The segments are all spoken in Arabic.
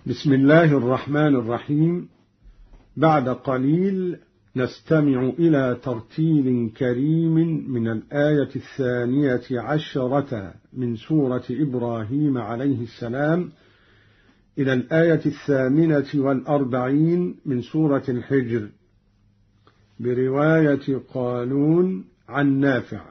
بسم الله الرحمن الرحيم. بعد قليل نستمع إلى ترتيل كريم من الآية 12 من سورة إبراهيم عليه السلام إلى الآية 48 من سورة الحجر برواية قالون عن نافع.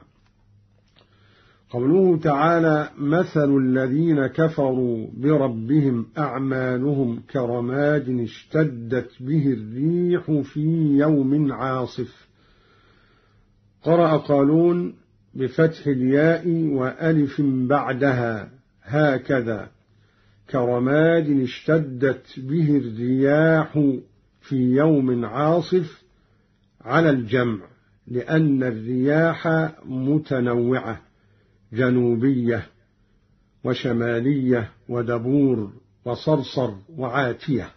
قوله تعالى: مثل الذين كفروا بربهم أعمالهم كرماد اشتدت به الريح في يوم عاصف. قرأ قالون بفتح الياء وألف بعدها هكذا: كرماد اشتدت به الرياح في يوم عاصف، على الجمع لأن الرياح متنوعة، جنوبية وشمالية ودبور وصرصر وعاتية.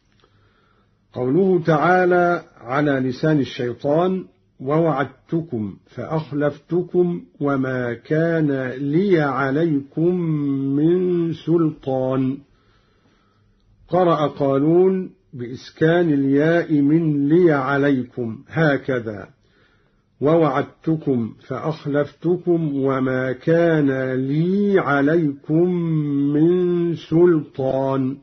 قوله تعالى على لسان الشيطان: ووعدتكم فأخلفتكم وما كان لي عليكم من سلطان. قرأ قالون بإسكان الياء من لي عليكم هكذا: ووعدتكم فأخلفتكم وما كان لي عليكم من سلطان.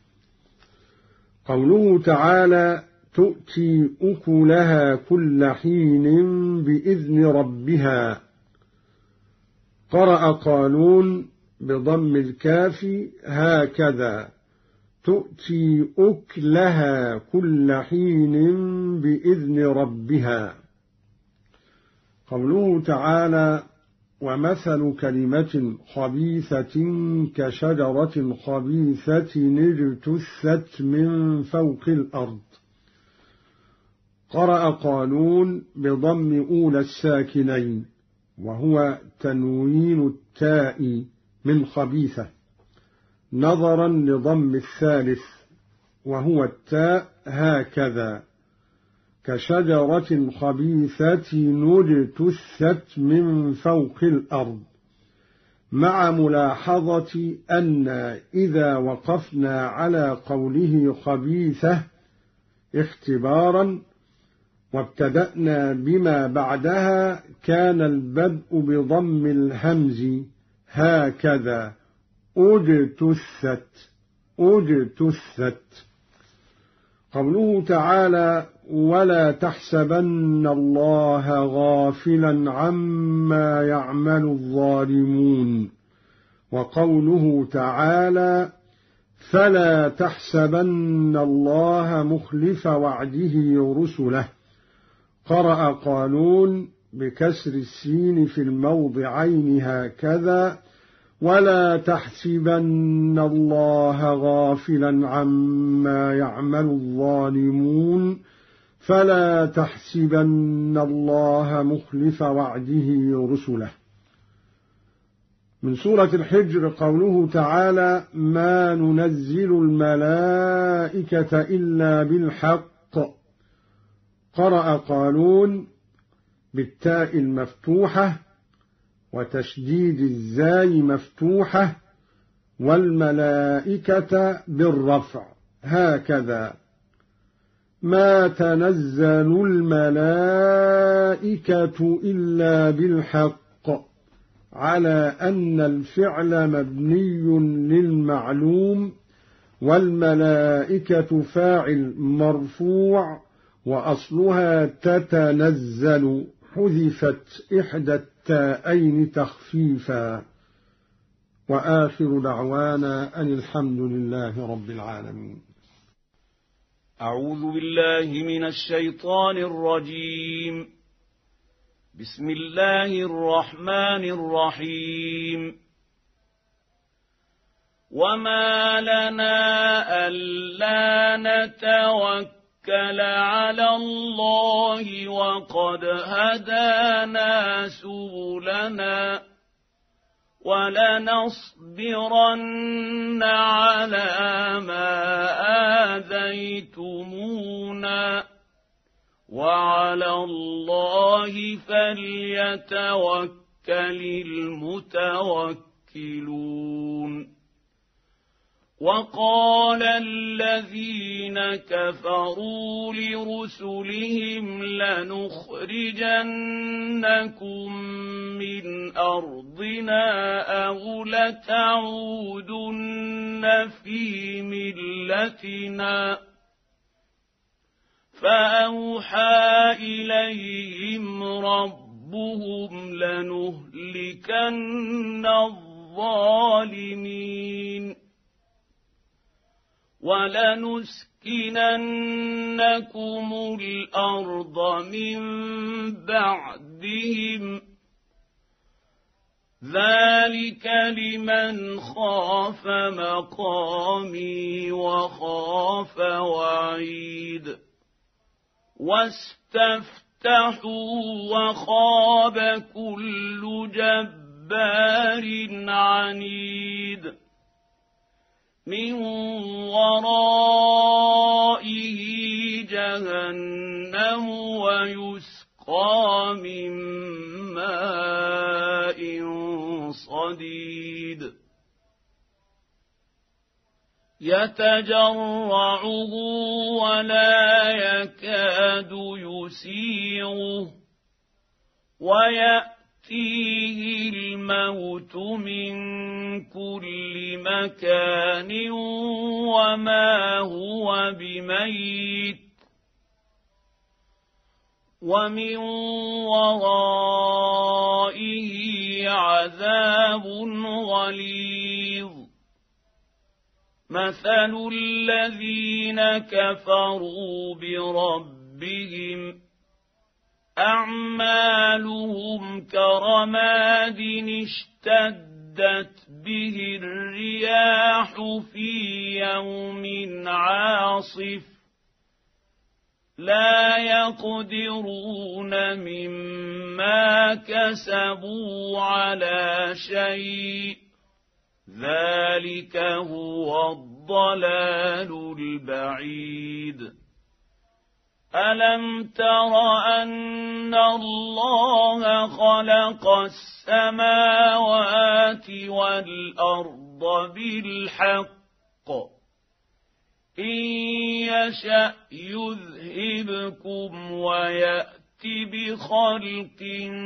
قوله تعالى: تؤتي أكلها كل حين بإذن ربها. قرأ قالون بضم الكاف هكذا: تؤتي أكلها كل حين بإذن ربها. قوله تعالى: ومثل كلمة خبيثة كشجرة خبيثة اجتثت من فوق الأرض. قرأ قالون بضم أولى الساكنين وهو تنوين التاء من خبيثة، نظرا لضم الثالث وهو التاء هكذا: كشجرة خبيثة اجتثت من فوق الأرض، مع ملاحظة أن إذا وقفنا على قوله خبيثة اختبارا وابتدأنا بما بعدها كان البدء بضم الهمز هكذا: اجتثت. قوله تعالى: ولا تحسبن الله غافلا عما يعمل الظالمون. وقوله تعالى: فلا تحسبن الله مخلف وعده رسله. قرأ قالون بكسر السين في الموضعين هكذا: ولا تحسبن الله غافلا عما يعمل الظالمون فلا تحسبن الله مخلف وعده رسله. من سورة الحجر قوله تعالى: ما ننزل الملائكة إلا بالحق. قرأ قالون بالتاء المفتوحة وتشديد الزاي مفتوحة والملائكة بالرفع هكذا: ما تنزل الملائكة إلا بالحق، على أن الفعل مبني للمعلوم والملائكة فاعل مرفوع وأصلها تتنزل، حذفت إحدى التاءين تخفيفا. وآخر دعوانا أن الحمد لله رب العالمين. أعوذ بالله من الشيطان الرجيم. بسم الله الرحمن الرحيم. وما لنا ألا نتوكل على الله وقد هدانا سبلنا ولنصبرن على ما آذيتمونا وعلى الله فليتوكل المتوكلون. وقال الذين كفروا لرسلهم لنخرجنكم من أرضنا أو لتعودن في ملتنا فأوحى إليهم ربهم لنهلكن الظالمين ولنسكننكم الأرض من بعدهم ذلك لمن خاف مقامي وخاف وعيد واستفتحوا وخاب كل جبار عنيد من ورائه جهنم ويسقى من ماء صديد يتجرعه ولا يكاد يسيغه ويأتيه الموت من كل مكان وما هو بميت ومن ورائه عذاب غليظ مثل الذين كفروا بربهم أعمالهم كرماد اشتدت به الرياح في يوم عاصف لا يقدرون مما كسبوا على شيء ذلك هو الضلال البعيد ألم تر أن الله خلق السماوات والأرض بالحق إن يشأ يذهبكم ويأت بخلق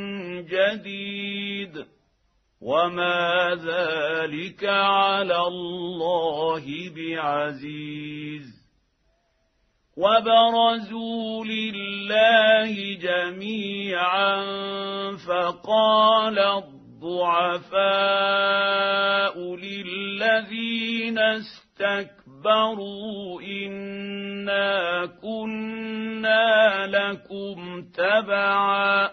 جديد وما ذلك على الله بعزيز وبرزوا لله جميعا فقال الضعفاء للذين استكبروا إنا كنا لكم تبعا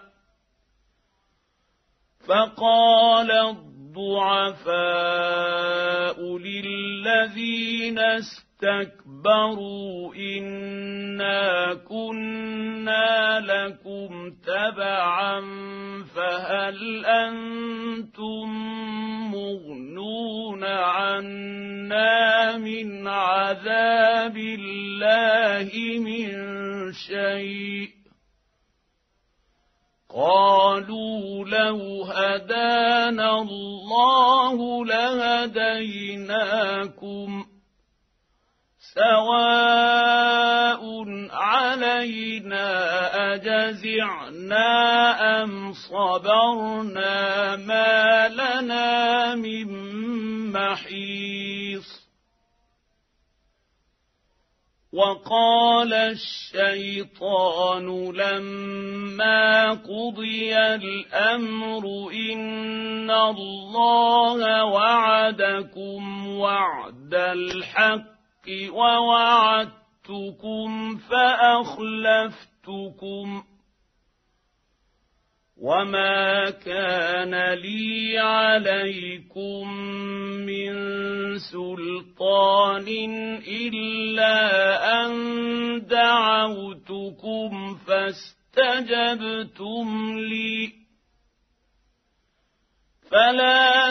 فقال الضعفاء للذين استكبروا إنا كنا لكم تبعا فهل أنتم مغنون عنا من عذاب الله من شيء قالوا لو هدانا الله لهديناكم سواء علينا أجزعنا أم صبرنا ما لنا من محيص وقال الشيطان لما قضي الأمر إن الله وعدكم وعد الحق ووعدتكم فأخلفتكم وما كان لي عليكم من سلطان إلا أن دعوتكم فاستجبتم لي فلا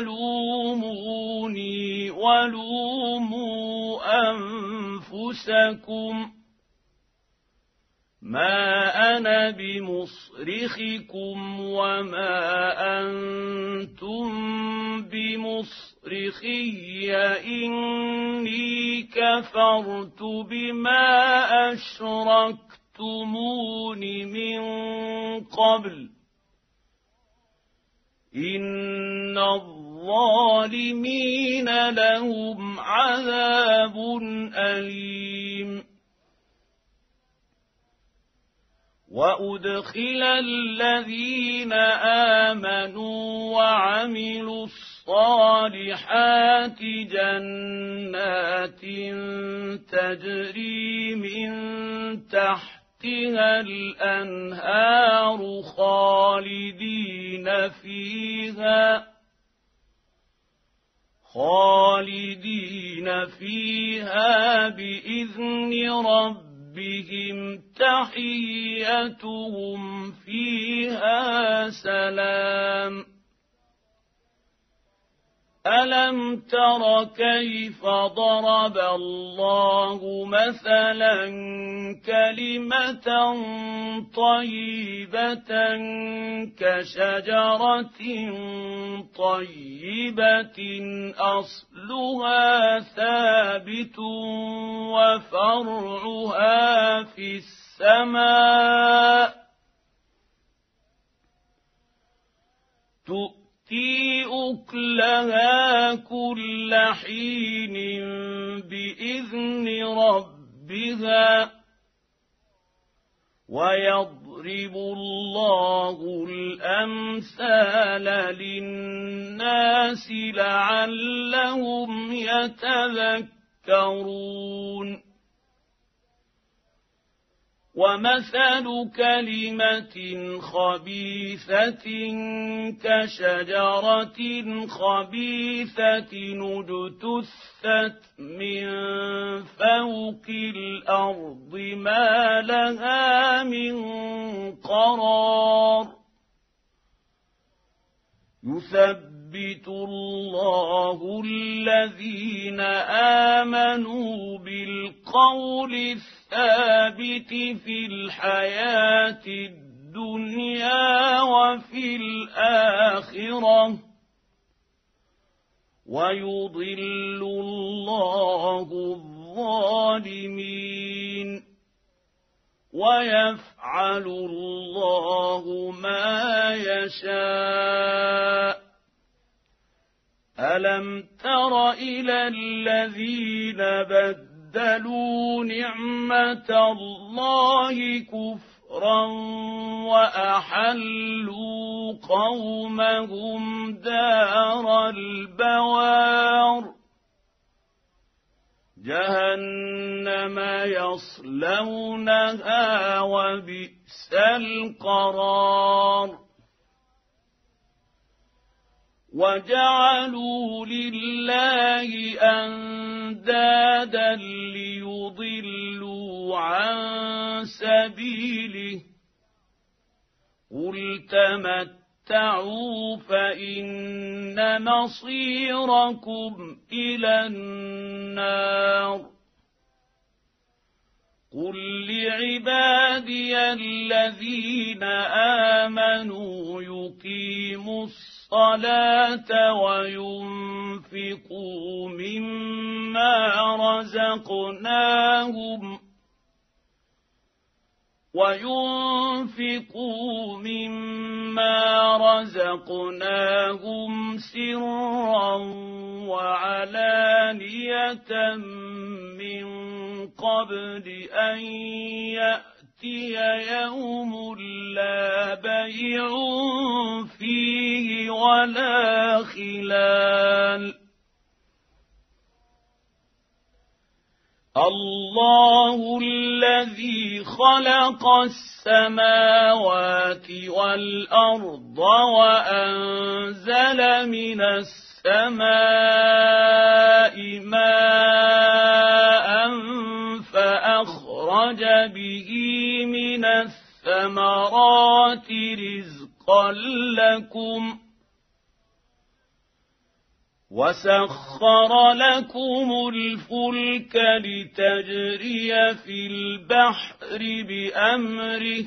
تلوموني ولوموا أنفسكم ما أنا بمصرخكم وما أنتم بمصرخي إني كفرت بما أشركتمون من قبل إن الظالمين لهم عذاب أليم وأدخل الذين آمنوا وعملوا الصالحات جنات تجري من تحتها الأنهار خالدين فيها بإذن ربهم تحيتهم فيها سلام ألم تر كيف ضرب الله مثلا كلمة طيبة كشجرة طيبة أصلها ثابت وفرعها في السماء تؤتي أكلها كل حين بإذن ربها ويضرب الله الأمثال للناس لعلهم يتذكرون ومثل كلمة خبيثة كشجرة خبيثة اجتثت من فوق الأرض ما لها من قرار يثبت الله الذين آمنوا بالقول الثابت في الحياة الدنيا وفي الآخرة ويضل الله الظالمين ويفعل الله ما يشاء ألم تر إلى الذين بدلوا نعمة الله كفرا وأحلوا قومهم دار البوار جهنم يصلونها وبئس القرار وجعلوا لله أندادا ليضلوا عن سبيله قل تمتعوا فإن مصيركم إلى النار قل لعبادي الذين آمنوا يقيموا الصلاة وينفقوا مما رزقناهم سرا وعلانية من قبل أن يأتي يوم لا بيع فيه ولا خلال الله الذي خلق السماوات والأرض وأنزل من السماء ماء فأخرج به من الثمرات رزقا لكم وسخر لكم الفلك لتجري في البحر بأمره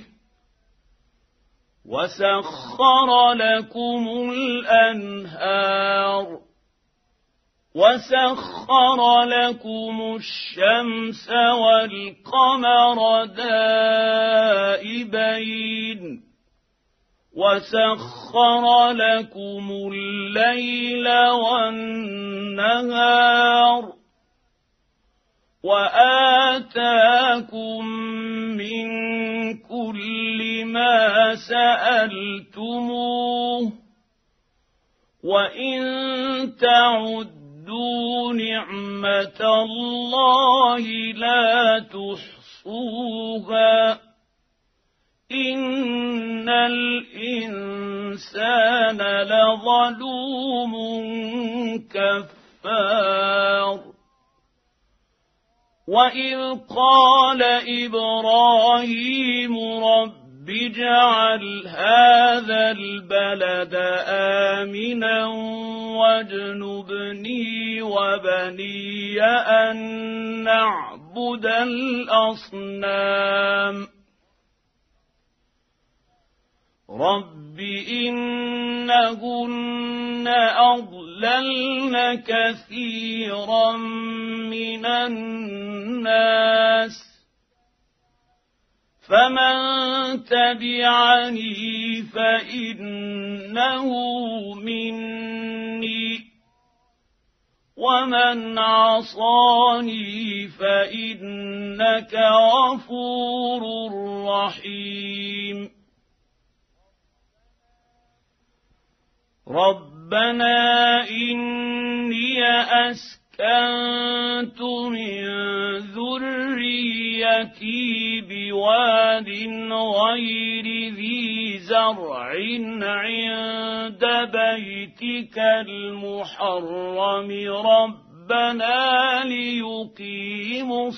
وسخر لكم الأنهار وسخر لكم الشمس والقمر دائبين وسخر لكم الليل والنهار وآتاكم من كل ما سألتموه وإن تعدوا نعمة الله لا تحصوها إن الإنسان لظلوم كفار وإذ قال إبراهيم رب اجعل هذا البلد آمنا واجنبني وبني أن نعبد الأصنام رب إنهن أضللن كثيرا من الناس فمن تبعني فإنه مني ومن عصاني فإنك غفور رحيم ربنا إني أسكنت من ذريتي بواد غير ذي زرع عند بيتك المحرم ربنا ليقيموا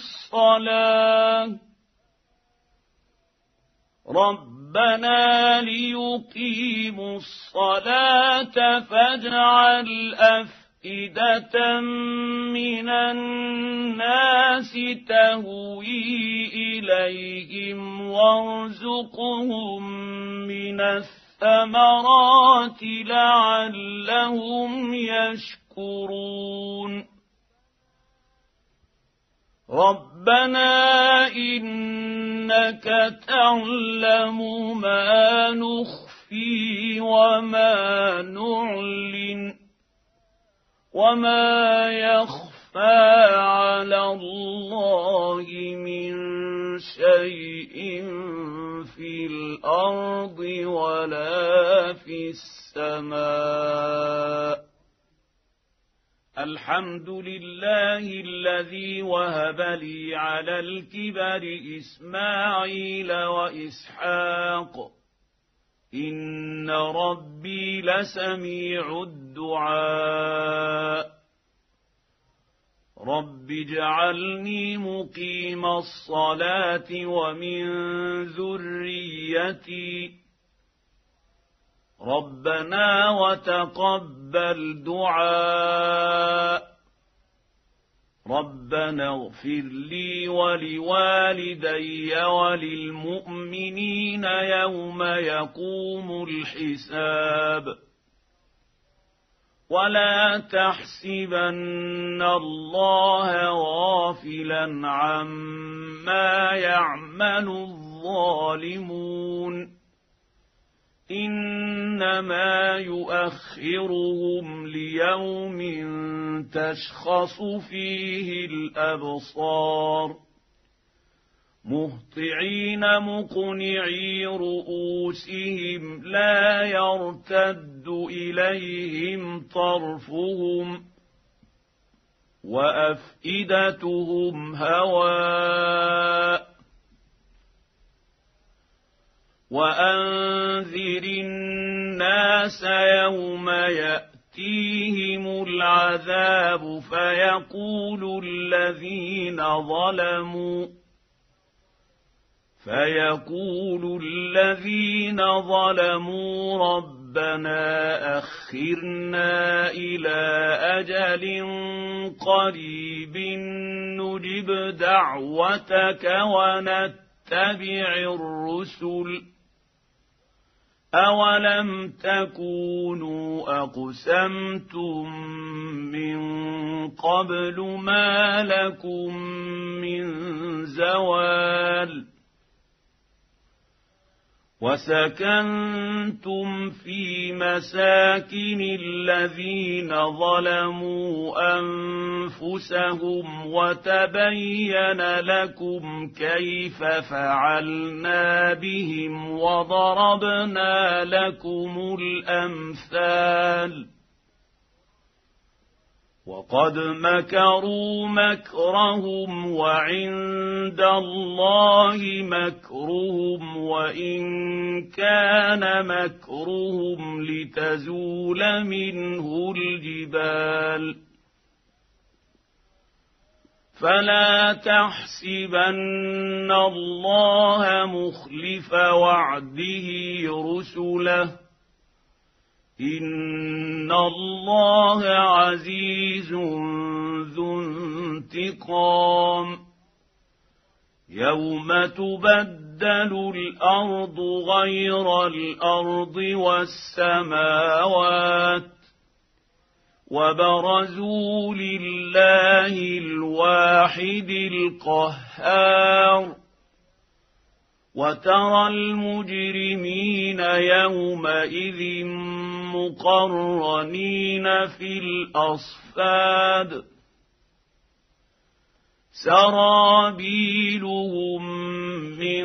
الصلاة فاجعل أفئدة من الناس تهوي إليهم وارزقهم من الثمرات لعلهم يشكرون ربنا إنك تعلم ما نخفي وما نعلن وما يخفى على الله من شيء في الأرض ولا في السماء الحمد لله الذي وهب لي على الكبر إسماعيل وإسحاق إن ربي لسميع الدعاء رب اجعلني مقيم الصلاة ومن ذريتي ربنا وتقبل دعاء ربنا اغفر لي ولوالدي وللمؤمنين يوم يقوم الحساب ولا تحسبن الله غافلا عما يعمل الظالمون إنما يؤخرهم ليوم تشخص فيه الأبصار مهطعين مقنعي رؤوسهم لا يرتد إليهم طرفهم وأفئدتهم هواء وأنذر الناس يوم يأتيهم العذاب فيقول الذين ظلموا ربنا أخرنا إلى أجل قريب نجب دعوتك ونتبع الرسل أولم تكونوا أقسمتم من قبل ما لكم من زوال وسكنتم في مساكن الذين ظلموا أنفسهم وتبين لكم كيف فعلنا بهم وضربنا لكم الأمثال وقد مكروا مكرهم وعند الله مكرهم وإن كان مكرهم لتزول منه الجبال فلا تحسبن الله مخلف وعده رسله إن الله عزيز ذو انتقام يوم تبدل الأرض غير الأرض والسماوات وبرزوا لله الواحد القهار وترى المجرمين يومئذ مقرنين في الأصفاد سرابيلهم من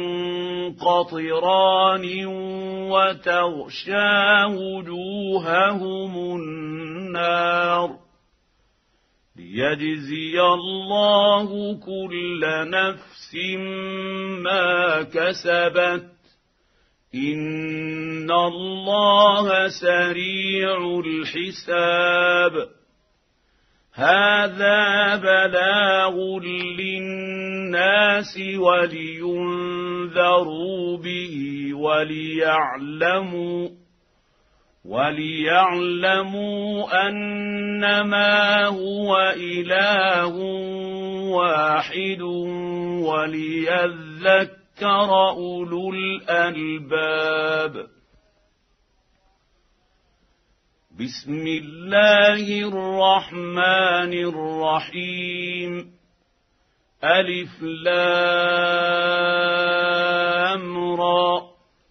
قطران وتغشى وجوههم النار ليجزي الله كل نفس ما كسبت إن الله سريع الحساب هذا بلاغ للناس ولينذروا به وليعلموا أنما هو إله واحد وليذكر أولو الألباب بسم الله الرحمن الرحيم ألف لام را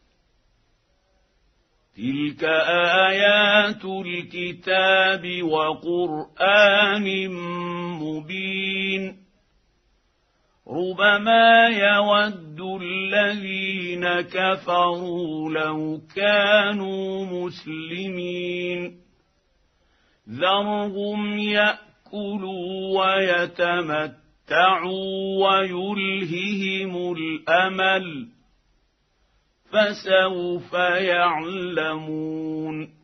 تلك آيات الكتاب وقرآن مبين ربما يود الذين كفروا لو كانوا مسلمين ذرهم يأكلوا ويتمتعوا ويلههم الأمل فسوف يعلمون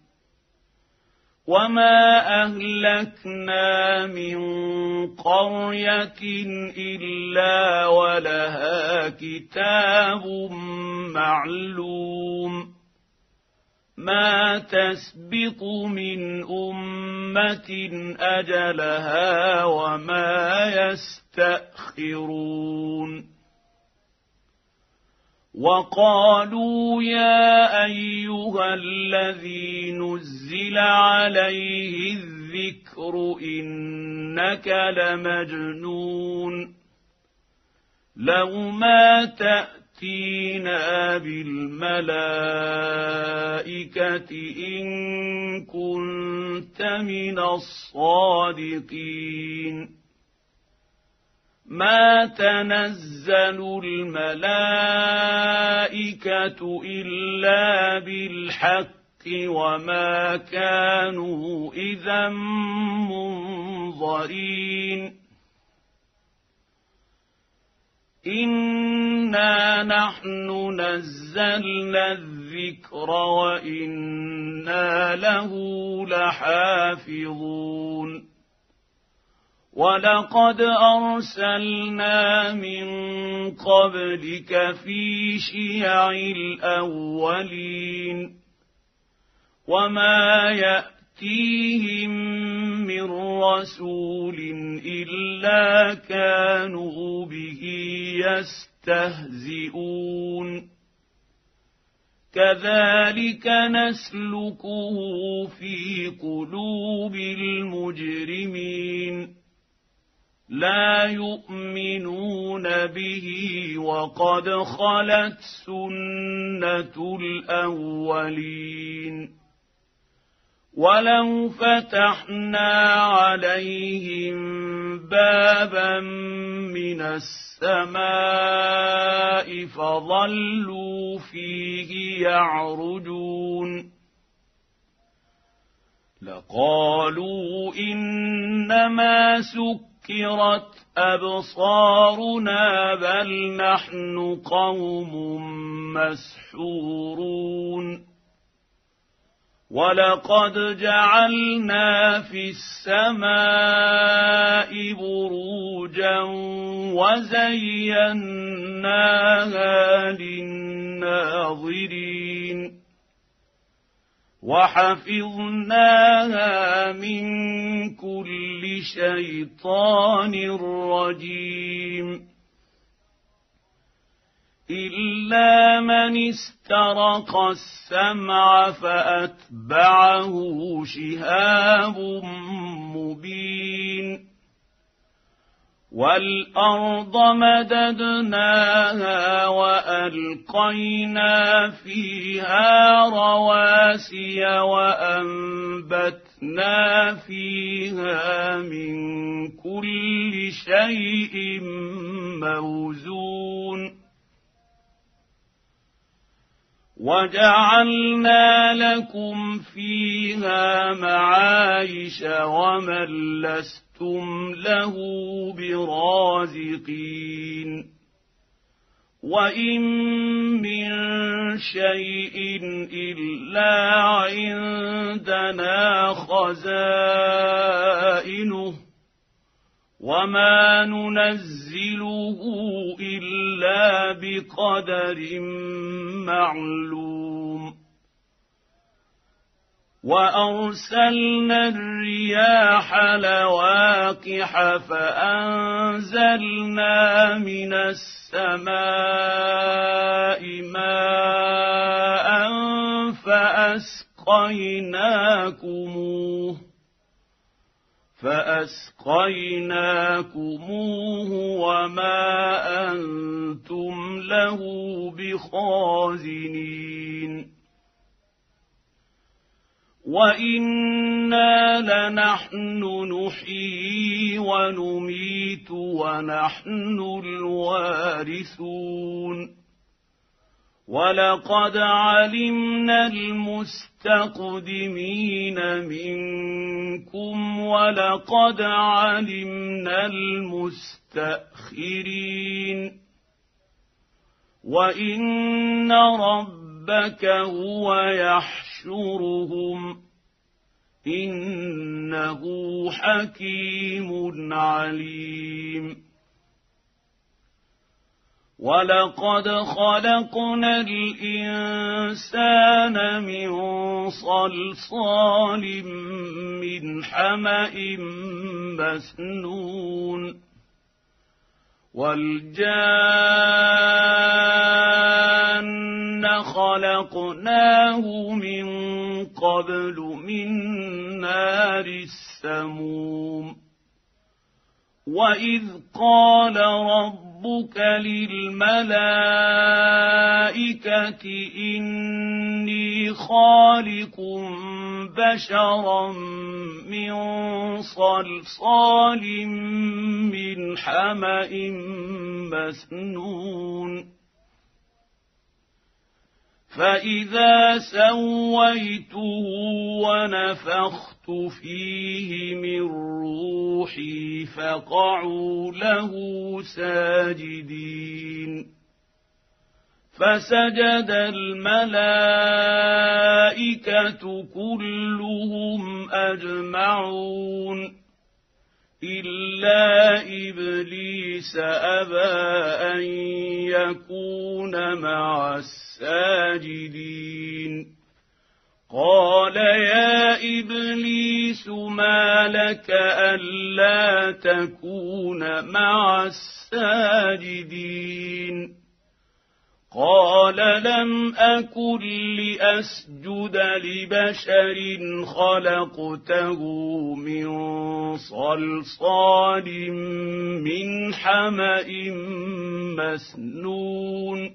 وما أهلكنا من قرية إلا ولها كتاب معلوم ما تسبق من أمة أجلها وما يستأخرون وقالوا يا أيها الذي نزل عليه الذكر إنك لمجنون لو ما تأتينا بالملائكة إن كنت من الصادقين ما تنزل الملائكة إلا بالحق وما كانوا إذا منظرين إنا نحن نزلنا الذكر وإنا له لحافظون ولقد أرسلنا من قبلك في شيع الأولين وما يأتيهم من رسول إلا كانوا به يستهزئون كذلك نسلكه في قلوب المجرمين لا يؤمنون به وقد خلت سنة الأولين ولو فتحنا عليهم بابا من السماء فظلوا فيه يعرجون لقالوا إنما سكرت أبصارنا بل نحن قوم مسحورون ولقد جعلنا في السماء بروجا وزيناها للناظرين وحفظناها من كل شيطان رجيم إلا من استرق السمع فأتبعه شهاب مبين والأرض مددناها وألقينا فيها رواسي وأنبتنا فيها من كل شيء موزون وجعلنا لكم فيها معايش ومن لستم له برازقين وإن من شيء إلا عندنا خزائنه وما ننزله إلا بقدر معلوم وأرسلنا الرياح لواقح فأنزلنا من السماء ماء فأسقيناكموه وما أنتم له بخازنين وإنا لنحن نحيي ونميت ونحن الوارثون ولقد علمنا المستقدمين منكم ولقد علمنا المستأخرين وإن ربك هو يحشرهم إنه حكيم عليم ولقد خلقنا الإنسان من صلصال من حمأ مسنون والجان خلقناه من قبل من نار السموم وإذ قال ربك للملائكة إني خالق بشرا من صلصال من حمأ مسنون فإذا سويته ونفخت فيه من روحي فقعوا له ساجدين فسجد الملائكة كلهم أجمعون إلا إبليس أبى أن يكون مع الساجدين قال يا إبليس ما لك ألا تكون مع الساجدين قال لم أكن لأسجد لبشر خلقته من صلصال من حمأ مسنون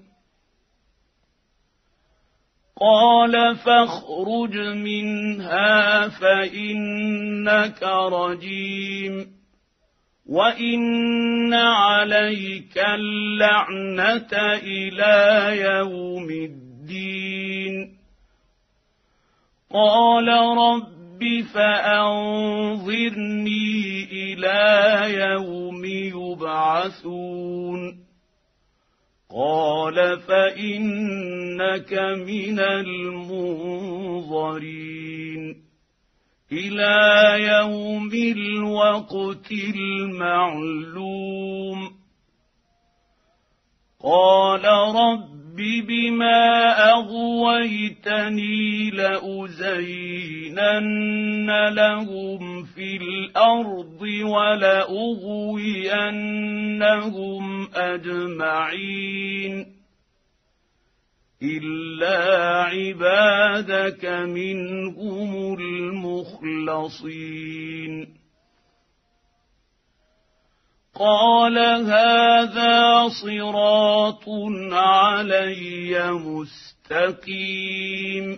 قال فاخرج منها فإنك رجيم وإن عليك اللعنة إلى يوم الدين قال رب فأنظرني إلى يوم يبعثون قال فإنك من المنظرين إلى يوم الوقت المعلوم قال رب بما أغويتني لأزينن لهم في الأرض ولأغوينهم أجمعين إلا عبادك منهم المخلصين قال هذا صراط علي مستقيم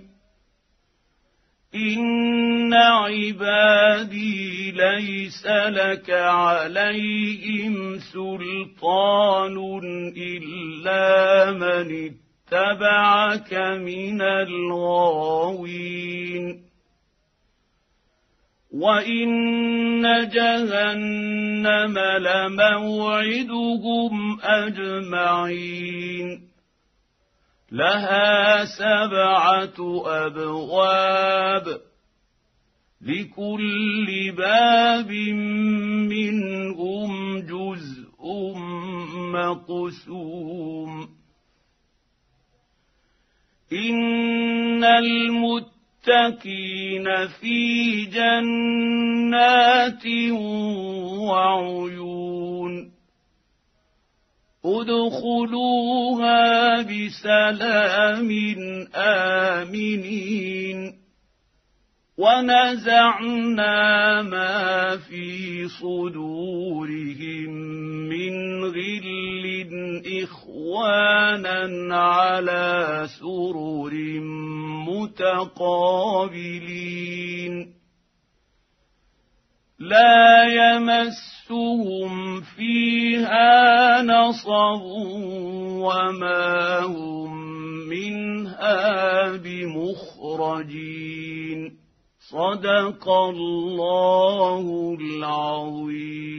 إن عبادي ليس لك عليهم سلطان إلا من اتبعك من الغاوين وإن جهنم لموعدهم أجمعين لها 7 أبواب لكل باب منهم جزء مقسوم إن المتقين في جنات وعيون ادخلوها بسلام آمنين ونزعنا ما في صدورهم من غل إخوانا على سرر متقابلين لا يمسهم فيها نصب وما هم منها بمخرجين صدق الله العظيم.